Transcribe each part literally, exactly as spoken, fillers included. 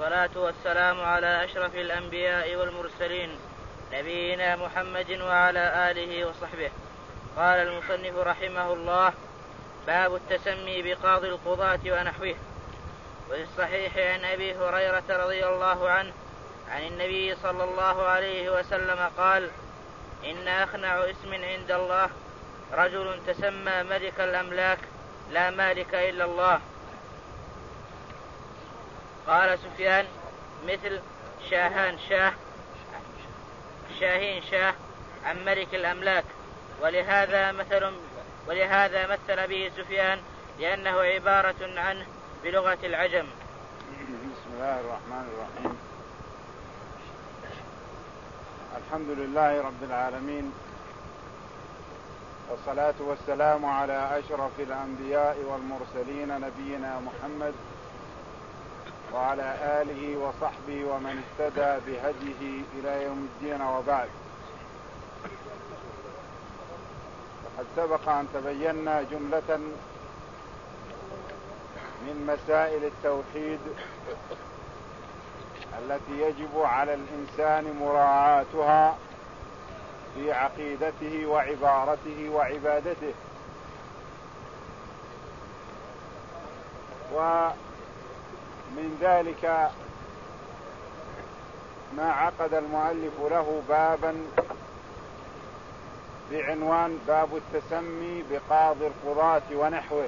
والصلاة والسلام على أشرف الأنبياء والمرسلين نبينا محمد وعلى آله وصحبه. قال المصنف رحمه الله: باب التسمي بقاضي القضاة ونحوه. وفي الصحيح عن أبي هريرة رضي الله عنه عن النبي صلى الله عليه وسلم قال: إن أخنع اسم عند الله رجل تسمى ملك الأملاك لا مالك إلا الله. قال سفيان: مثل شاهان شاه شاهين شاه عن ملك الأملاك، ولهذا مثل ولهذا مثل به سفيان لأنه عبارة عنه بلغة العجم. بسم الله الرحمن الرحيم. الحمد لله رب العالمين، والصلاة والسلام على أشرف الأنبياء والمرسلين نبينا محمد وعلى آله وصحبه ومن اهتدى بهديه إلى يوم الدين، وبعد. وقد سبق أن تبينا جملة من مسائل التوحيد التي يجب على الإنسان مراعاتها في عقيدته وعبارته وعبادته. ومن ذلك ما عقد المؤلف له بابا بعنوان باب التسمي بقاضي القضاة ونحوه،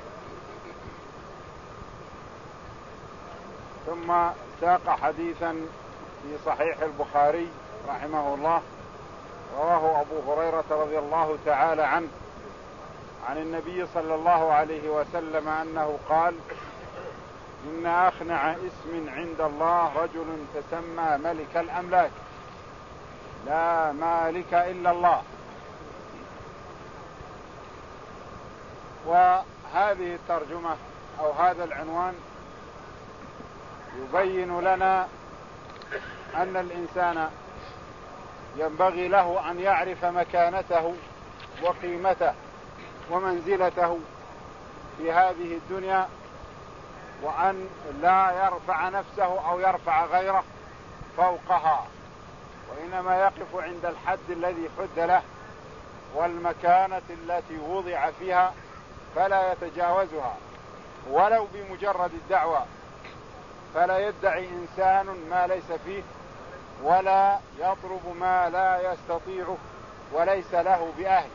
ثم ساق حديثا في صحيح البخاري رحمه الله رواه أبو هريرة رضي الله تعالى عنه عن النبي صلى الله عليه وسلم أنه قال: إن أخنع اسم عند الله رجل تسمى ملك الأملاك لا مالك إلا الله. وهذه الترجمة أو هذا العنوان يبين لنا أن الإنسان ينبغي له أن يعرف مكانته وقيمته ومنزلته في هذه الدنيا، وأن لا يرفع نفسه أو يرفع غيره فوقها، وإنما يقف عند الحد الذي حد له والمكانة التي وضع فيها فلا يتجاوزها ولو بمجرد الدعوة. فلا يدعي إنسان ما ليس فيه، ولا يطلب ما لا يستطيعه وليس له بأهل.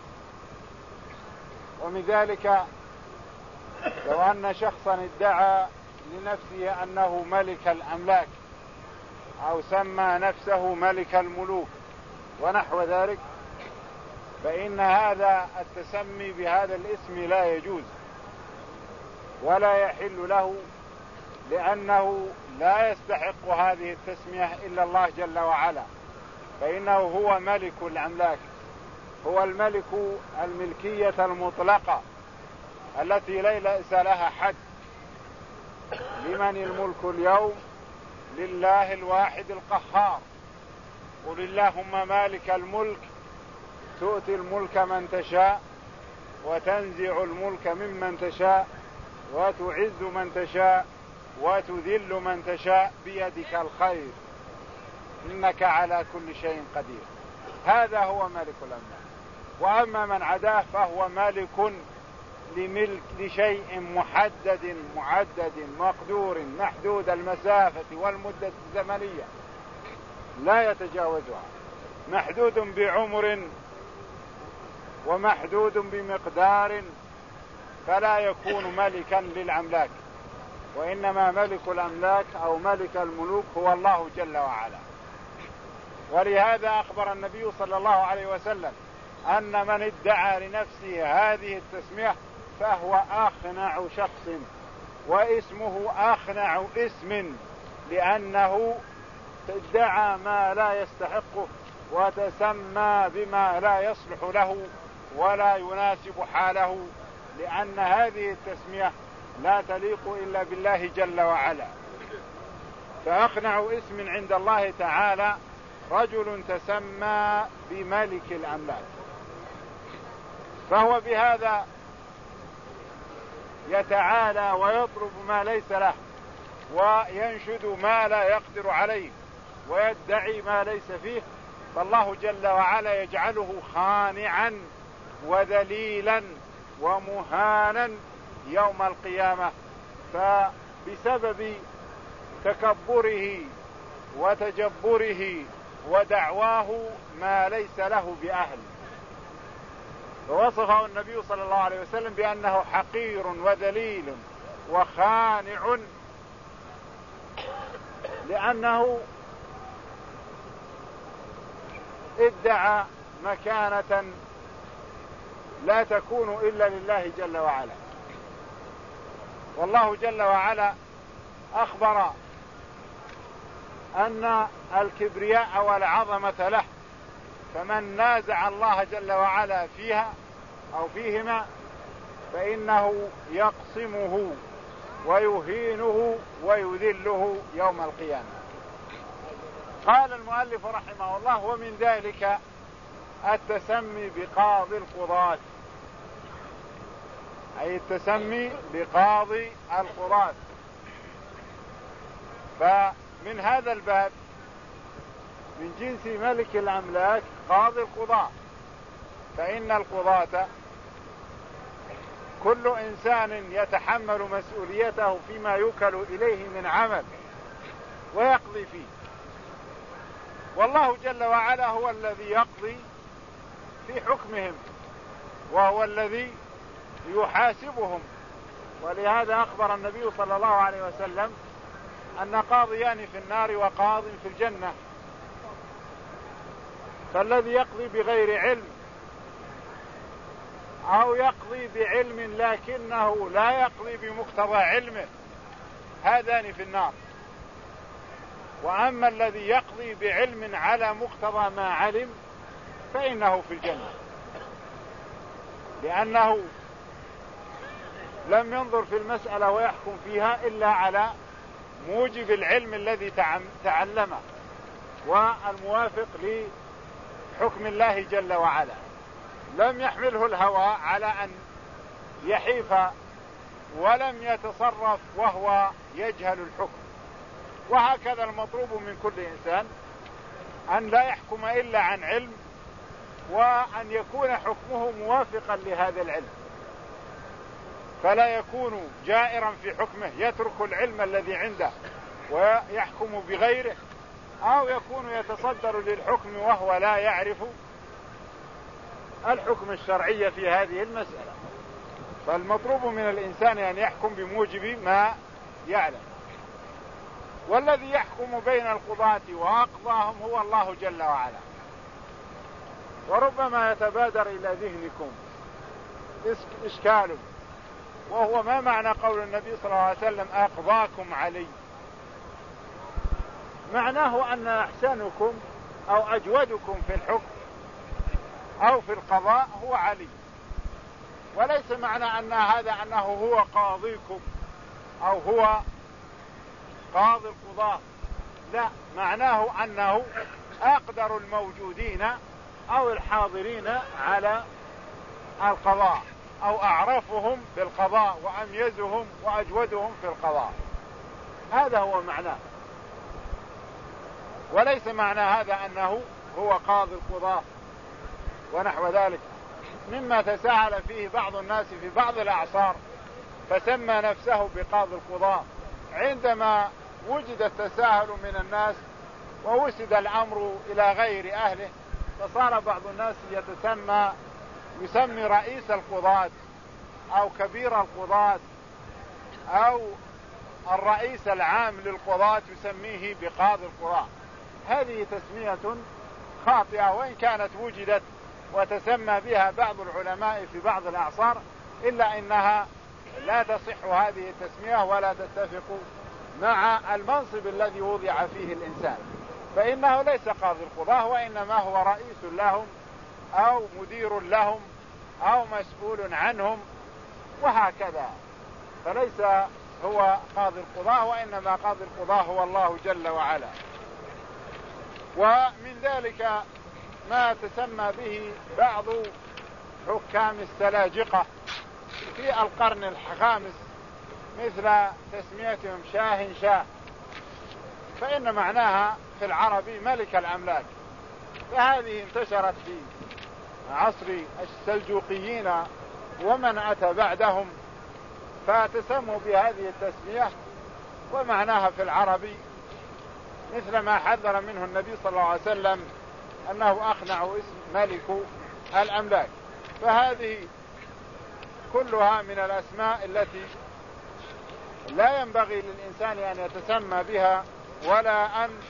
ومن ذلك لو أن شخصا ادعى لنفسه أنه ملك الأملاك أو سمى نفسه ملك الملوك ونحو ذلك، فإن هذا التسمي بهذا الاسم لا يجوز ولا يحل له، لأنه لا يستحق هذه التسمية إلا الله جل وعلا، فإنه هو ملك الأملاك، هو الملك الملكية المطلقة التي ليس لها حد. لمن الملك اليوم؟ لله الواحد القهار. قل اللهم مالك الملك تؤتي الملك من تشاء وتنزع الملك ممن تشاء وتعز من تشاء وتذل من تشاء بيدك الخير إنك على كل شيء قدير. هذا هو مالك الأملاك. وأما من عداه فهو مالك لملك لشيء محدد معدد مقدور محدود المسافة والمدة الزمنية لا يتجاوزها، محدود بعمر ومحدود بمقدار، فلا يكون ملكا للأملاك، وإنما ملك الأملاك أو ملك الملوك هو الله جل وعلا. ولهذا أخبر النبي صلى الله عليه وسلم أن من ادعى لنفسه هذه التسمية فهو أخنع شخص، واسمه أخنع اسم، لأنه ادعى ما لا يستحقه وتسمى بما لا يصلح له ولا يناسب حاله، لأن هذه التسمية لا تليق إلا بالله جل وعلا. فأخنع اسم عند الله تعالى رجل تسمى بملك الأملاك، فهو بهذا يتعالى ويطلب ما ليس له وينشد ما لا يقدر عليه ويدعي ما ليس فيه، فالله جل وعلا يجعله خانعا وذليلا ومهانا يوم القيامة، فبسبب تكبره وتجبره ودعواه ما ليس له بأهل. ووصفه النبي صلى الله عليه وسلم بأنه حقير وذليل وخانع، لأنه ادعى مكانة لا تكون إلا لله جل وعلا. والله جل وعلا أخبر أن الكبرياء والعظمة له، فمن نازع الله جل وعلا فيها أو فيهما فإنه يقصمه ويهينه ويذله يوم القيامة. قال المؤلف رحمه الله: ومن ذلك التسمي بقاضي القضاة، أي التسمي بقاضي القضاة. فمن هذا الباب من جنس ملك الأملاك قاضي القضاة، فإن القضاة كل إنسان يتحمل مسؤوليته فيما يوكل إليه من عمل ويقضي فيه، والله جل وعلا هو الذي يقضي في حكمهم وهو الذي يحاسبهم. ولهذا أخبر النبي صلى الله عليه وسلم أن قاضيان في النار وقاض في الجنة، فالذي يقضي بغير علم أو يقضي بعلم لكنه لا يقضي بمقتضى علمه هذان في النار، وأما الذي يقضي بعلم على مقتضى ما علم فإنه في الجنة، لأنه لم ينظر في المسألة ويحكم فيها إلا على موجب العلم الذي تعلمه والموافق لحكم الله جل وعلا، لم يحمله الهوى على أن يحيف ولم يتصرف وهو يجهل الحكم. وهكذا المطلوب من كل إنسان أن لا يحكم إلا عن علم، وأن يكون حكمه موافقا لهذا العلم، فلا يكون جائرا في حكمه يترك العلم الذي عنده ويحكم بغيره، أو يكون يتصدر للحكم وهو لا يعرف الحكم الشرعي في هذه المسألة. فالمطلوب من الإنسان أن يحكم بموجب ما يعلم، والذي يحكم بين القضاة وأقضاهم هو الله جل وعلا. وربما يتبادر إلى ذهنكم إشكال، وهو ما معنى قول النبي صلى الله عليه وسلم أقضاكم علي؟ معناه أن أحسنكم أو أجودكم في الحكم أو في القضاء هو علي، وليس معنى أن هذا أنه هو قاضيكم أو هو قاضي القضاة، لا، معناه أنه أقدر الموجودين أو الحاضرين على القضاء، أو أعرفهم بالقضاء وأميزهم وأجودهم في القضاء. هذا هو معناه، وليس معنى هذا أنه هو قاضي القضاة ونحو ذلك، مما تساهل فيه بعض الناس في بعض الأعصار فسمى نفسه بقاضي القضاة، عندما وجد التساهل من الناس ووسد الأمر إلى غير أهله فصار بعض الناس يتسمى يسمي رئيس القضاة أو كبير القضاة أو الرئيس العام للقضاة يسميه بقاضي القضاة. هذه تسمية خاطئة، وإن كانت وجدت وتسمى بها بعض العلماء في بعض الأعصار، إلا إنها لا تصح هذه التسمية ولا تتفق مع المنصب الذي وضع فيه الإنسان، فإنه ليس قاضي القضاة، وإنما هو رئيس لهم أو مدير لهم أو مسؤول عنهم وهكذا، فليس هو قاضي القضاة، وإنما قاضي القضاة هو الله جل وعلا. ومن ذلك ما تسمى به بعض حكام السلاجقة في القرن الخامس مثل تسميتهم شاه شاه، فإن معناها في العربي ملك الأملاك. فهذه انتشرت في عصر السلجوقيين ومن أتى بعدهم، فتسموا بهذه التسمية، ومعناها في العربي مثل ما حذر منه النبي صلى الله عليه وسلم أنه أخنع اسم ملك الأملاك. فهذه كلها من الأسماء التي لا ينبغي للإنسان أن يتسمى بها، ولا أن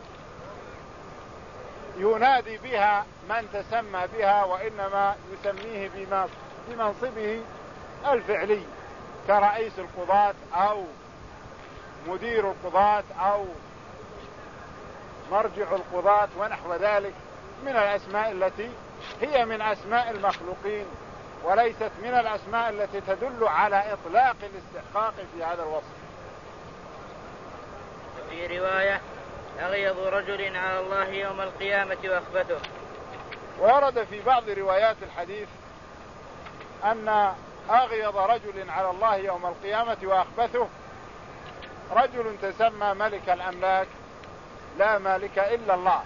ينادي بها من تسمى بها، وإنما يسميه بمنصبه الفعلي كرئيس القضاة أو مدير القضاة أو مرجع القضاة ونحو ذلك من الأسماء التي هي من أسماء المخلوقين، وليست من الأسماء التي تدل على إطلاق الاستحقاق في هذا الوصف. في رواية أغيظ رجل على الله يوم القيامة وأخبثه. ورد في بعض روايات الحديث أن أغيظ رجل على الله يوم القيامة وأخبثه رجل تسمى ملك الأملاك لا مالك إلا الله.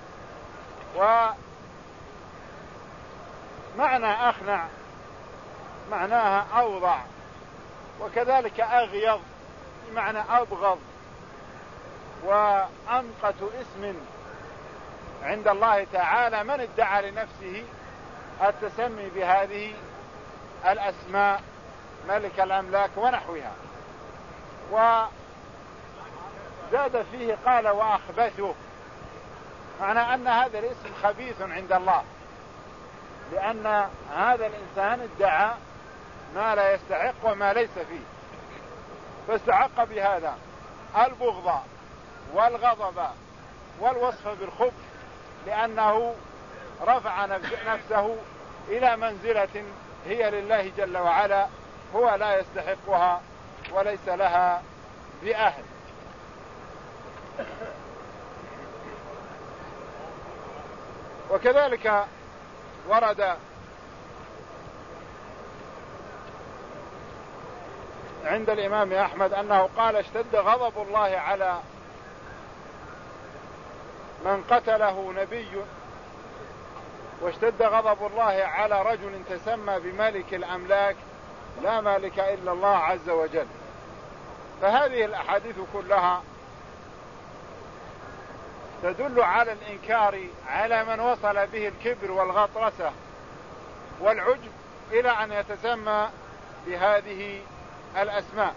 ومعنى أخنع معناها أوضع، وكذلك أغيظ بمعنى أبغض وأمقت اسم عند الله تعالى من ادعى لنفسه التسمي بهذه الأسماء ملك الأملاك ونحوها. وزاد فيه قال وأخبثه، معنى أن هذا الاسم خبيث عند الله، لأن هذا الإنسان ادعى ما لا يستحق وما ليس فيه، فاستحق بهذا البغض والغضب والوصف بالخبث، لأنه رفع نفسه إلى منزلة هي لله جل وعلا هو لا يستحقها وليس لها بأهل. وكذلك ورد عند الإمام أحمد أنه قال اشتد غضب الله على من قتله نبي، واشتد غضب الله على رجل تسمى بملك الأملاك لا مالك إلا الله عز وجل. فهذه الأحاديث كلها تدل على الإنكار على من وصل به الكبر والغطرسة والعجب إلى أن يتسمى بهذه الأسماء،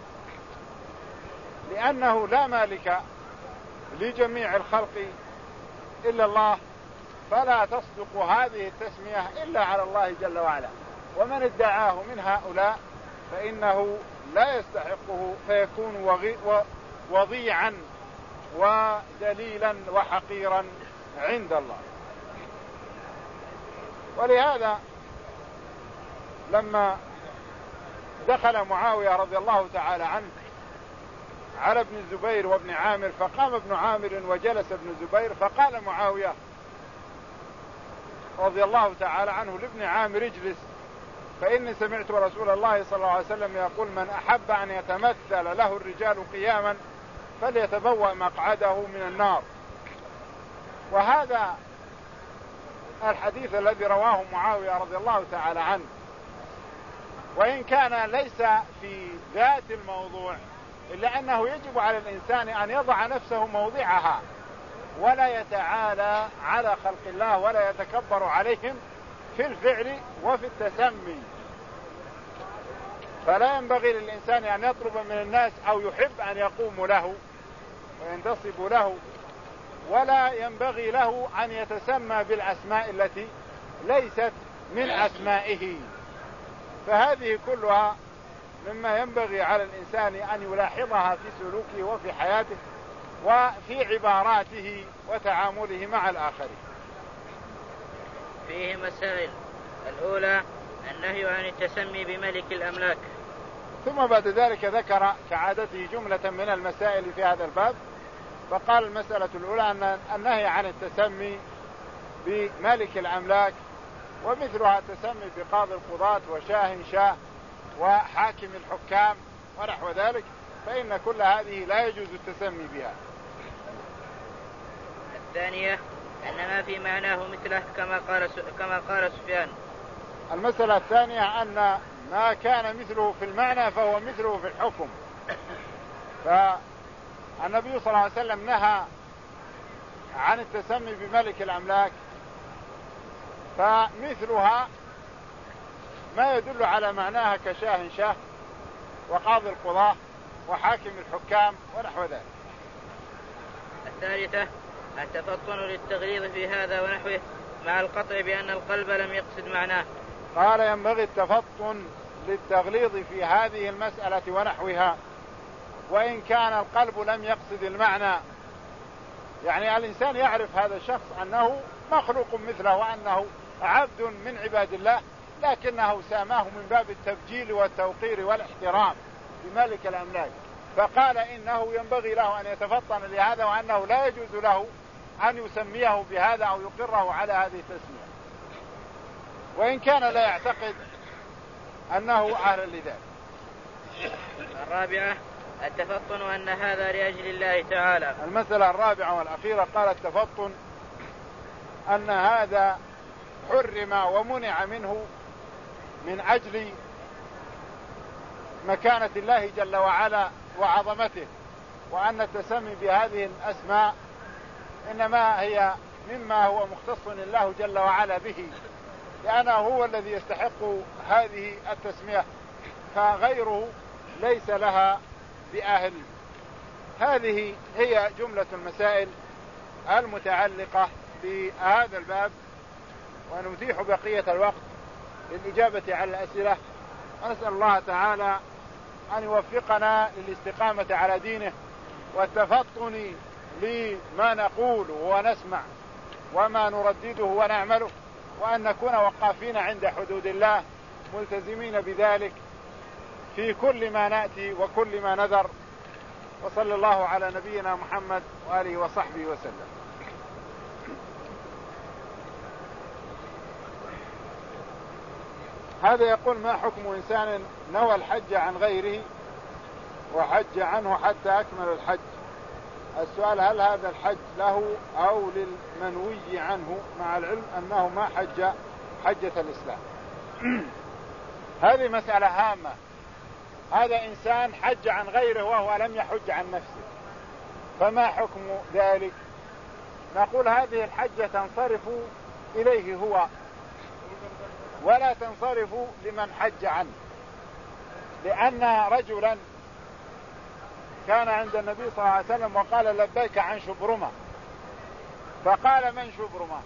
لأنه لا مالك لجميع الخلق إلا الله، فلا تصدق هذه التسمية إلا على الله جل وعلا. ومن ادعاه من هؤلاء فإنه لا يستحقه، فيكون وضيعا ودليلا وحقيرا عند الله. ولهذا لما دخل معاوية رضي الله تعالى عنه على ابن الزبير وابن عامر، فقام ابن عامر وجلس ابن الزبير، فقال معاوية رضي الله تعالى عنه لابن عامر اجلس، فإني سمعت رسول الله صلى الله عليه وسلم يقول من أحب أن يتمثل له الرجال قياما فليتبوأ مقعده من النار. وهذا الحديث الذي رواه معاوية رضي الله تعالى عنه، وإن كان ليس في ذات الموضوع، إلا أنه يجب على الإنسان أن يضع نفسه موضعها، ولا يتعالى على خلق الله ولا يتكبر عليهم في الفعل وفي التسمي. فلا ينبغي للإنسان أن يطلب من الناس أو يحب أن يقوموا له وينتصبوا له، ولا ينبغي له أن يتسمى بالأسماء التي ليست من أسمائه. فهذه كلها مما ينبغي على الإنسان أن يلاحظها في سلوكه وفي حياته وفي عباراته وتعامله مع الآخرين. فيه مسائل. الأولى النهي عن التسمي بملك الأملاك. ثم بعد ذلك ذكر كعادته جملة من المسائل في هذا الباب، فقال المسألة الأولى أن النهي عن التسمي بملك الأملاك، ومثلها التسمي بقاضي القضاة وشاه شاه وحاكم الحكام ونحو ذلك، فإن كل هذه لا يجوز التسمي بها. الثانية أن ما في معناه مثله كما قال كما قال سفيان. المسألة الثانية أن ما كان مثله في المعنى فهو مثله في الحكم. فالنبي صلى الله عليه وسلم نهى عن التسمي بملك الأملاك، فمثلها ما يدل على معناها كشاه شاه وقاضي القضاة وحاكم الحكام ونحو ذلك. الثالثة التفطن للتغليظ في هذا ونحوه مع القطع بأن القلب لم يقصد معناه. قال ينبغي التفطن للتغليظ في هذه المسألة ونحوها وإن كان القلب لم يقصد المعنى. يعني الإنسان يعرف هذا الشخص أنه مخلوق مثله وأنه عبد من عباد الله، لكنه ساماه من باب التبجيل والتوقير والاحترام بملك الأملاك، فقال إنه ينبغي له أن يتفطن لهذا وأنه لا يجوز له أن يسميه بهذا أو يقره على هذه التسمية، وإن كان لا يعتقد أنه أهل لذلك. الرابعة التفطن أن هذا لأجل الله تعالى. المسألة الرابعة والأخيرة قال التفطن أن هذا حرم ومنع منه من أجل مكانة الله جل وعلا وعظمته، وأن التسمي بهذه الأسماء إنما هي مما هو مختص الله جل وعلا به، لأنه هو الذي يستحق هذه التسمية، فغيره ليس لها بأهل. هذه هي جملة المسائل المتعلقة بهذا الباب، ونتيح بقية الوقت للإجابة على الأسئلة، ونسأل الله تعالى أن يوفقنا للاستقامة على دينه والتفطن لما نقول ونسمع وما نردده ونعمله، وأن نكون وقافين عند حدود الله ملتزمين بذلك في كل ما نأتي وكل ما نذر. وصلى الله على نبينا محمد وآله وصحبه وسلم. هذا يقول: ما حكم إنسان نوى الحج عن غيره وحج عنه حتى أكمل الحج؟ السؤال: هل هذا الحج له أو للمنوي عنه، مع العلم أنه ما حج حجة الإسلام؟ هذه مسألة هامة. هذا إنسان حج عن غيره وهو لم يحج عن نفسه، فما حكم ذلك؟ نقول هذه الحجة تنصرف إليه هو ولا تنصرف لمن حج عنه، لأن رجلا كان عند النبي صلى الله عليه وسلم وقال: لبيك عن شبرمة، فقال: من شبرمة؟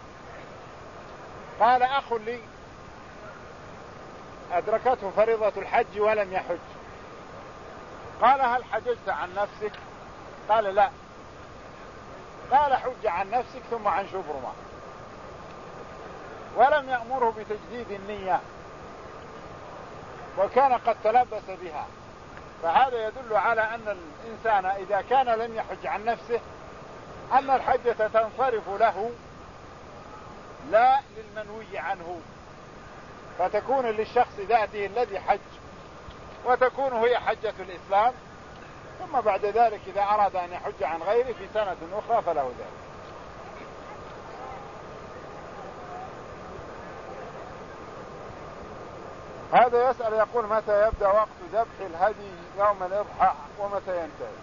قال: أخ لي أدركته فريضة الحج ولم يحج. قال: هل حججت عن نفسك؟ قال: لا. قال: حج عن نفسك ثم عن شبرمة، ولم يأمره بتجديد النية، وكان قد تلبس بها. فهذا يدل على أن الإنسان إذا كان لم يحج عن نفسه أن الحجة تنصرف له لا للمنوي عنه، فتكون للشخص ذاته الذي حج، وتكون هي حجة الإسلام، ثم بعد ذلك إذا أراد أن يحج عن غيره في سنة أخرى فله ذلك. هذا يسأل يقول: متى يبدأ وقت ذبح الهدي يوم الإضحى ومتى ينتهي؟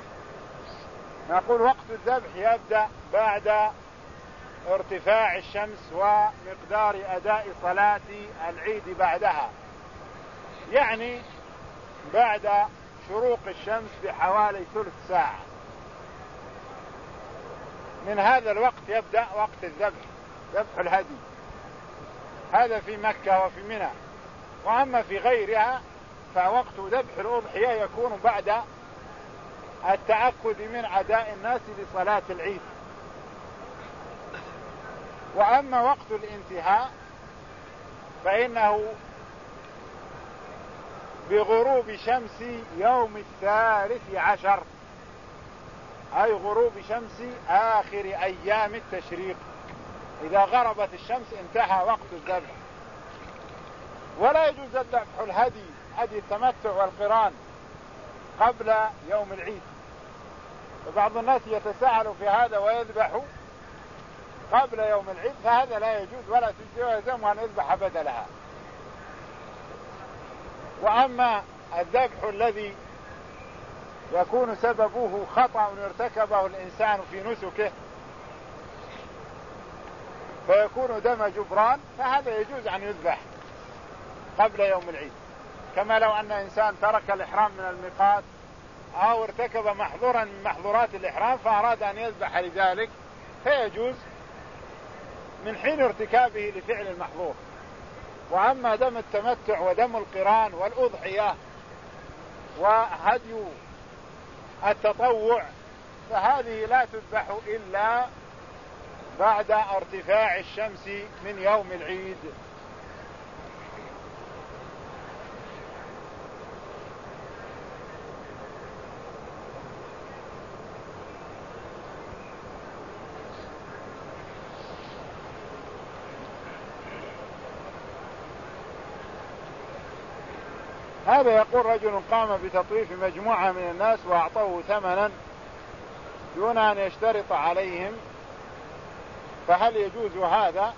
نقول: وقت الذبح يبدأ بعد ارتفاع الشمس ومقدار أداء صلاة العيد بعدها، يعني بعد شروق الشمس بحوالي ثلث ساعة. من هذا الوقت يبدأ وقت الذبح، ذبح الهدي. هذا في مكة وفي منى. وأما في غيرها فوقت ذبح الأضحية يكون بعد التأكد من أداء الناس لصلاة العيد. وأما وقت الانتهاء فإنه بغروب شمس يوم الثالث عشر، أي غروب شمس آخر أيام التشريق. إذا غربت الشمس انتهى وقت الذبح. ولا يجوز ذبح الهدي، هدي التمتع والقران، قبل يوم العيد. فبعض الناس يتساهل في هذا ويذبح قبل يوم العيد، فهذا لا يجوز ولا تجزي ويلزم أن يذبح بدلها. وأما الذبح الذي يكون سببه خطأ ارتكبه الإنسان في نسكه فيكون دم جبران، فهذا يجوز أن يذبح قبل يوم العيد، كما لو أن إنسان ترك الإحرام من الميقات أو ارتكب محظورا من محظورات الإحرام فأراد أن يذبح لذلك، فيجوز من حين ارتكابه لفعل المحظور. وأما دم التمتع ودم القران والأضحية وهدي التطوع فهذه لا تذبح إلا بعد ارتفاع الشمس من يوم العيد. هذا يقول رجل قام بتطويف مجموعة من الناس وأعطوه ثمنا دون أن يشترط عليهم، فهل يجوز هذا؟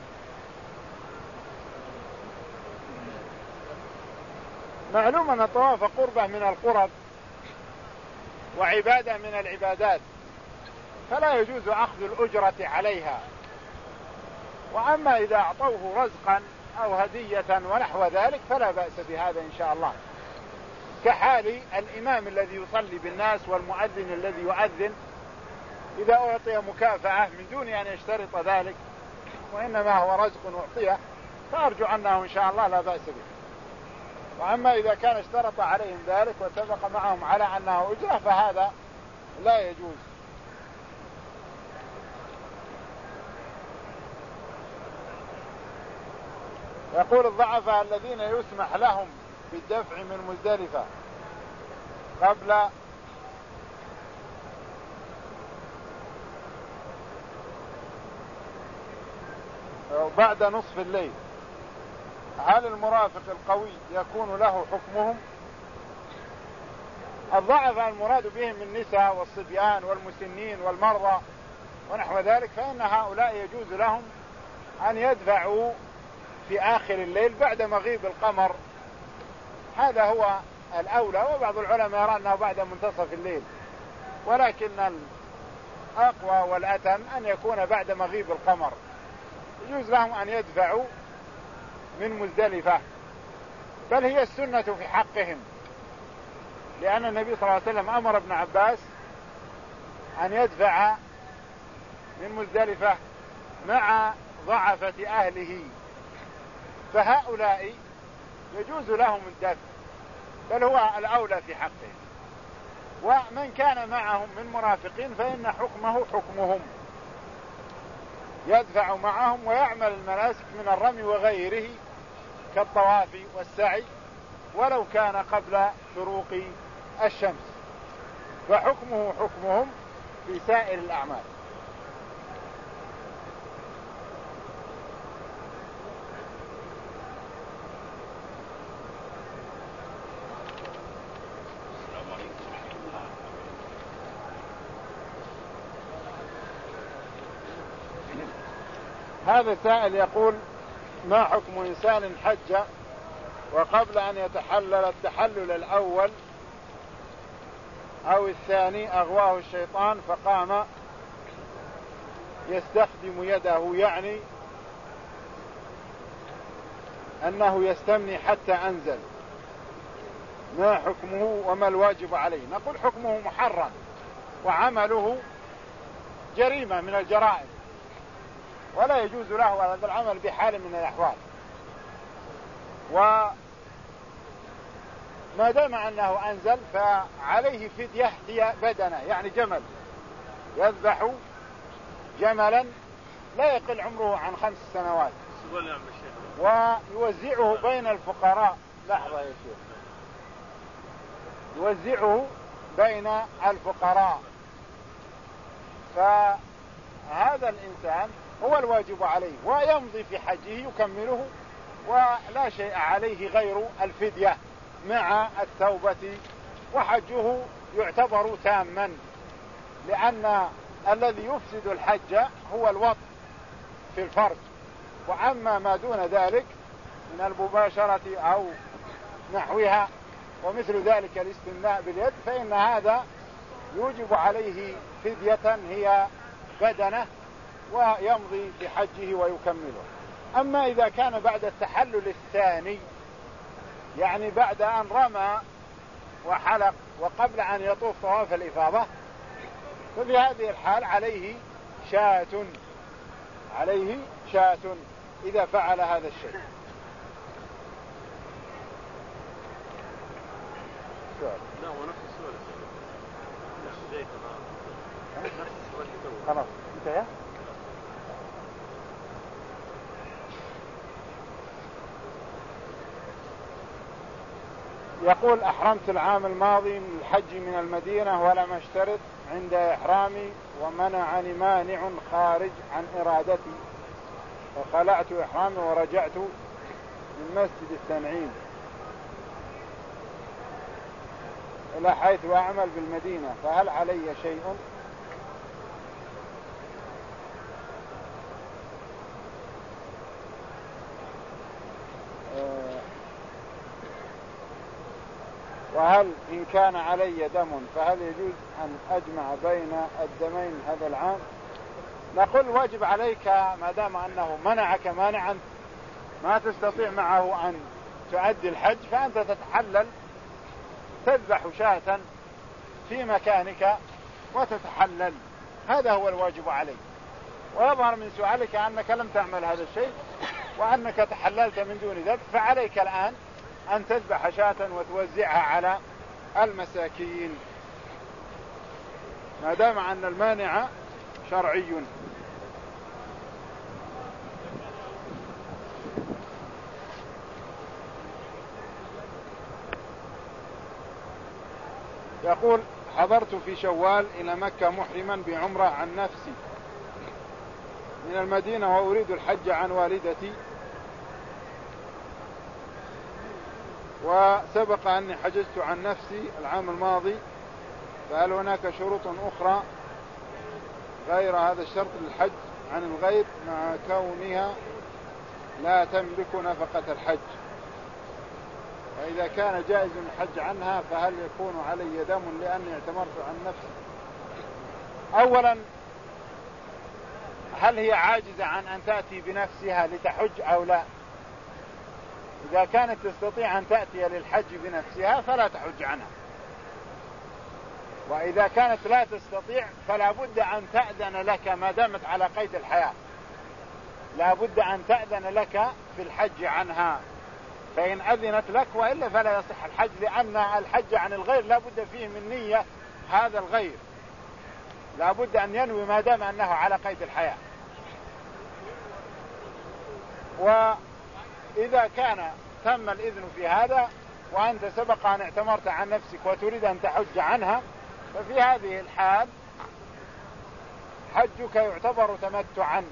معلوم أن الطواف قربة من القرب وعبادة من العبادات، فلا يجوز أخذ الأجرة عليها. وأما إذا أعطوه رزقا أو هدية ونحو ذلك فلا بأس بهذا إن شاء الله، كحال الإمام الذي يصلي بالناس والمؤذن الذي يؤذن إذا أعطي مكافأة من دون أن يشترط ذلك وإنما هو رزق أعطيه، فأرجو أنه إن شاء الله لا بأس به. وأما إذا كان اشترط عليهم ذلك واتفق معهم على أنه أجرة فهذا لا يجوز. يقول الضعفاء الذين يسمح لهم بالدفع من مزدلفة قبل بعد نصف الليل، هل المرافق القوي يكون له حكمهم؟ الضعفاء المراد بهم النساء والصبيان والمسنين والمرضى ونحو ذلك، فإن هؤلاء يجوز لهم أن يدفعوا في آخر الليل بعد مغيب القمر، هذا هو الأولى. وبعض العلماء يرى أنه بعد منتصف الليل، ولكن الأقوى والأتم أن يكون بعد مغيب القمر. يجوز لهم أن يدفعوا من مزدلفة، بل هي السنة في حقهم، لأن النبي صلى الله عليه وسلم أمر ابن عباس أن يدفع من مزدلفة مع ضعفة أهله، فهؤلاء يجوز لهم الدفع، بل هو الأولى في حقهم. ومن كان معهم من مرافقين فإن حكمه حكمهم، يدفع معهم ويعمل المناسك من الرمي وغيره كالطواف والسعي ولو كان قبل شروق الشمس، فحكمه حكمهم في سائر الأعمال. هذا سائل يقول: ما حكم إنسان حج وقبل أن يتحلل التحلل الأول أو الثاني أغواه الشيطان فقام يستخدم يده، يعني أنه يستمني حتى أنزل، ما حكمه وما الواجب عليه؟ نقول حكمه محرم وعمله جريمة من الجرائم، ولا يجوز له هذا العمل بحال من الأحوال. وما دام أنه أنزل فعليه فدية هي بدنه، يعني جمل، يذبح جملا لا يقل عمره عن خمس سنوات ويوزعه بين الفقراء. لحظة يا شيخ، يوزعه بين الفقراء، فهذا الإنسان هو الواجب عليه ويمضي في حجه يكمله ولا شيء عليه غير الفدية مع التوبة وحجه يعتبر تاما، لأن الذي يفسد الحج هو الوطء في الفرج، وأما ما دون ذلك من المباشرة أو نحوها ومثل ذلك الاستمناء باليد فإن هذا يوجب عليه فدية هي بدنه ويمضي بحجه ويكمله. أما إذا كان بعد التحلل الثاني، يعني بعد أن رمى وحلق وقبل أن يطوف طواف الإفاضة، ففي هذه الحال عليه شاة عليه شاة إذا فعل هذا الشيء. لا هو نفس السؤال نفس السؤال خلاص انتهى. يقول أحرمت العام الماضي من الحج من المدينة ولم أشترط عند إحرامي ومنعني مانع خارج عن إرادتي، فخلعت إحرامي ورجعت من مسجد التنعيم إلى حيث أعمل بالمدينة، فهل علي شيء؟ وهل إن كان علي دم فهل يجوز أن أجمع بين الدمين هذا العام؟ نقول واجب عليك ما دام أنه منعك مانعا ما تستطيع معه أن تؤدي الحج، فأنت تتحلل تذبح شاة في مكانك وتتحلل، هذا هو الواجب عليك. ويظهر من سؤالك أنك لم تعمل هذا الشيء وأنك تحللت من دون ذلك، فعليك الآن أن تذبح شاة وتوزعها على المساكين ما دام أن المانع شرعي. يقول حضرت في شوال إلى مكة محرما بعمرة عن نفسي من المدينة وأريد الحج عن والدتي، وسبق أني حججت عن نفسي العام الماضي، فهل هناك شروط أخرى غير هذا الشرط للحج عن الغير مع كونها لا تملك نفقة الحج؟ وإذا كان جائز الحج عنها فهل يكون علي دم لأني اعتمرت عن نفسي؟ أولا، هل هي عاجزة عن أن تأتي بنفسها لتحج أو لا؟ إذا كانت تستطيع أن تأتي للحج بنفسها فلا تحج عنها، وإذا كانت لا تستطيع فلا بد أن تأذن لك ما دامت على قيد الحياة، لا بد أن تأذن لك في الحج عنها، فإن أذنت لك وإلا فلا يصح الحج، لأن الحج عن الغير لا بد فيه من نية هذا الغير، لا بد أن ينوي ما دام أنه على قيد الحياة. وإذا كان تم الإذن في هذا وأنت سبق أن اعتمرت عن نفسك وتريد أن تحج عنها، ففي هذه الحال حجك يعتبر تمتعا،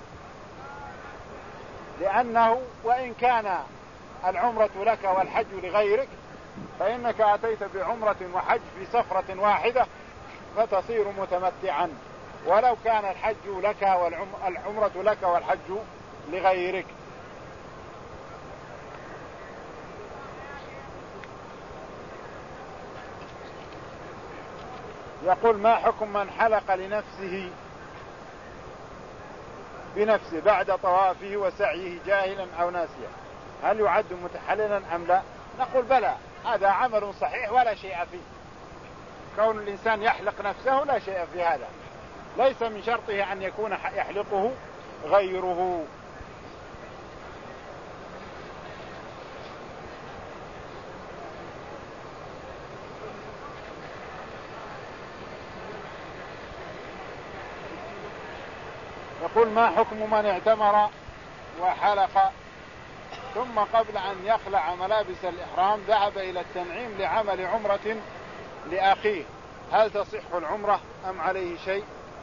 لأنه وإن كان العمرة لك والحج لغيرك فإنك أتيت بعمرة وحج في سفرة واحدة فتصير متمتعا، ولو كان الحج لك والعمرة لك والحج لغيرك. يقول ما حكم من حلق لنفسه بنفسه بعد طوافه وسعيه جاهلا أو ناسيا، هل يعد متحللا أم لا؟ نقول بلى، هذا عمل صحيح ولا شيء فيه، كون الإنسان يحلق نفسه لا شيء في هذا، ليس من شرطه أن يكون يحلقه غيره. يقول ما حكم من اعتمر وحلق ثم قبل أن يخلع ملابس الإحرام ذهب إلى التنعيم لعمل عمرة لأخيه، هل تصح العمرة أم عليه شيء؟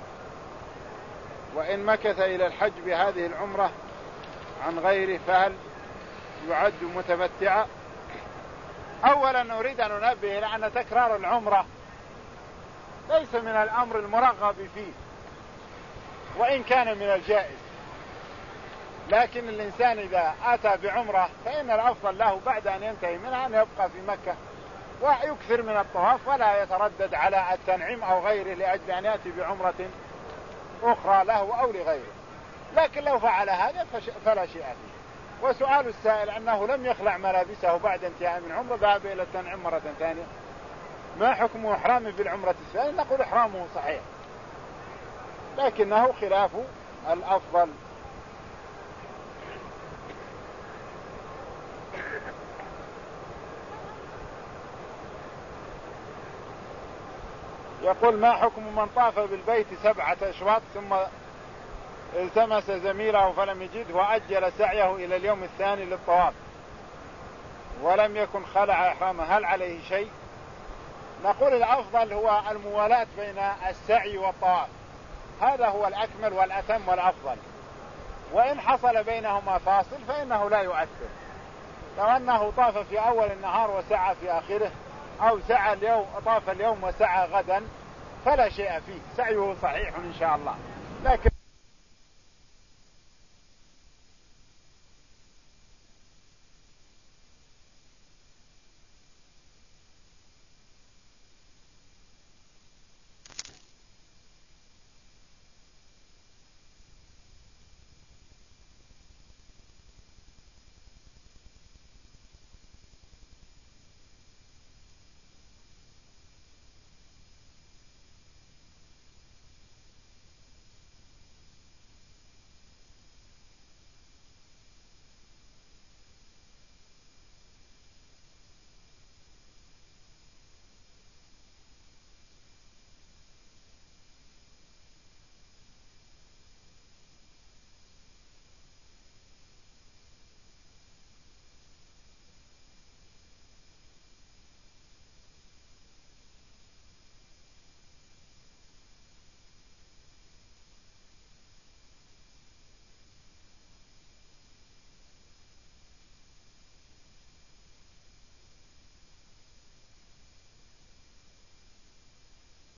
وإن مكث إلى الحج بهذه العمرة عن غيره فهل يعد متمتعا؟ أولا نريد أن ننبه إلى أن تكرار العمرة ليس من الأمر المرغب فيه، وإن كان من الجائز، لكن الإنسان إذا أتى بعمرة فإن الأفضل له بعد أن ينتهي منها أن يبقى في مكة ويكثر من الطواف ولا يتردد على التنعيم أو غيره لأجل أن يأتي بعمرة أخرى له أو لغيره. لكن لو فعل هذا فلا شيء فيه. وسؤال السائل أنه لم يخلع ملابسه بعد انتهاء من عمره ذهب إلى التنعيم مرة ثانية، ما حكم إحرامه في العمرة الثانية؟ نقول إحرامه صحيح لكنه خلاف الأفضل. يقول ما حكم من طاف بالبيت سبعة أشواط ثم التمس زميله فلم يجده وأجل سعيه إلى اليوم الثاني للطواف ولم يكن خلع إحرامه، هل عليه شيء؟ نقول الأفضل هو الموالاة بين السعي والطواف، هذا هو الأكمل والأتم والأفضل، وإن حصل بينهما فاصل فإنه لا يؤثر. لو أنه طاف في أول النهار وسعى في آخره، أو سعى اليوم طاف اليوم وسعى غدا، فلا شيء فيه، سعيه صحيح إن شاء الله. لكن